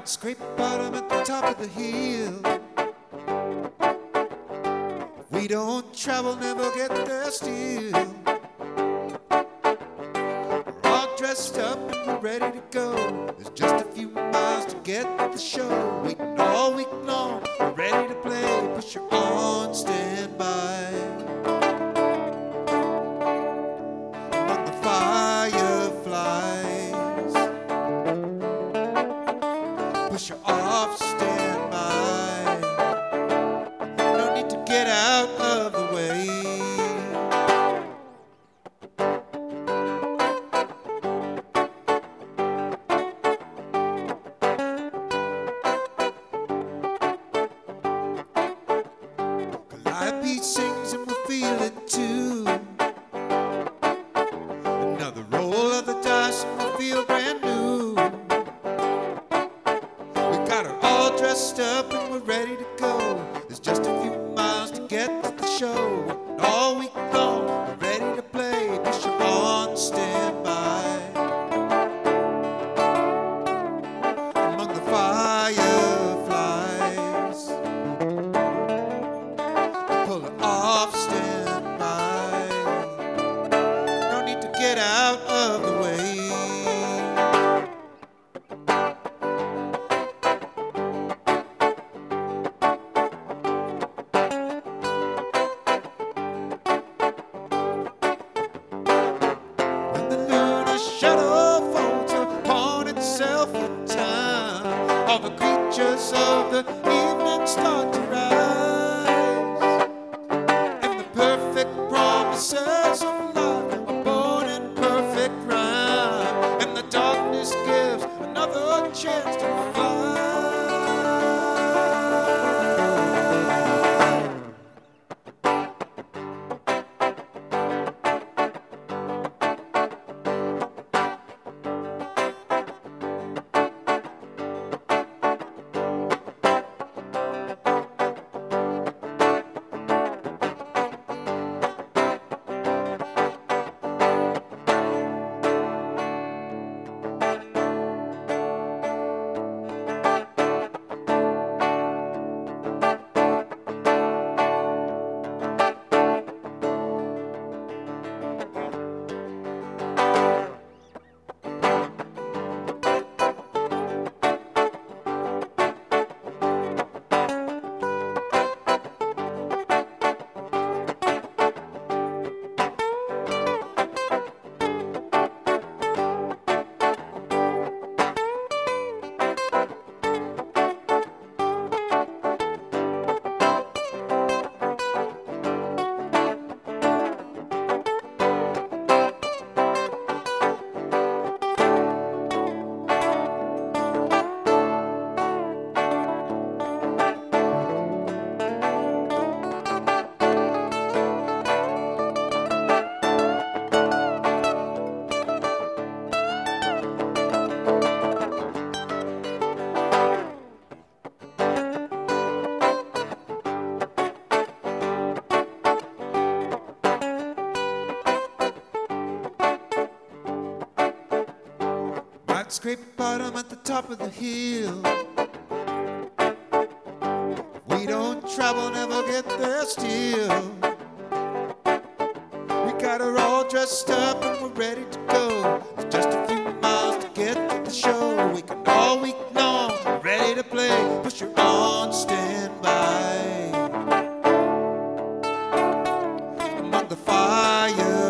Scrape bottom at the top of the hill. If we don't travel, never get there still. We're all dressed up and we're ready to go. There's just a few miles to get to the show. Waiting all week long, we're ready to play. Push her on standby. Among the fireflies, push her off standby. No need to get out of the way. Calliope sings and we feel it too. Another roll of the dice and we feel brand new. We got her all dressed up and we're ready to go. There's just a few miles to get to the show. All week long, we're ready to play. Push her on standby. Among the fireflies, pull her off standby. No need to get out of the way. When the lunar shadow folds upon itself in time, all the creatures of the evening start to rise, and the perfect promises of life are born in perfect rhyme, and the darkness gives another chance to fly. Scrape bottom at the top of the hill. We don't travel, never get there still. We got her all dressed up and we're ready to go. It's just a few miles to get to the show. We can all week long, we're ready to play. Push her on standby. Among the fire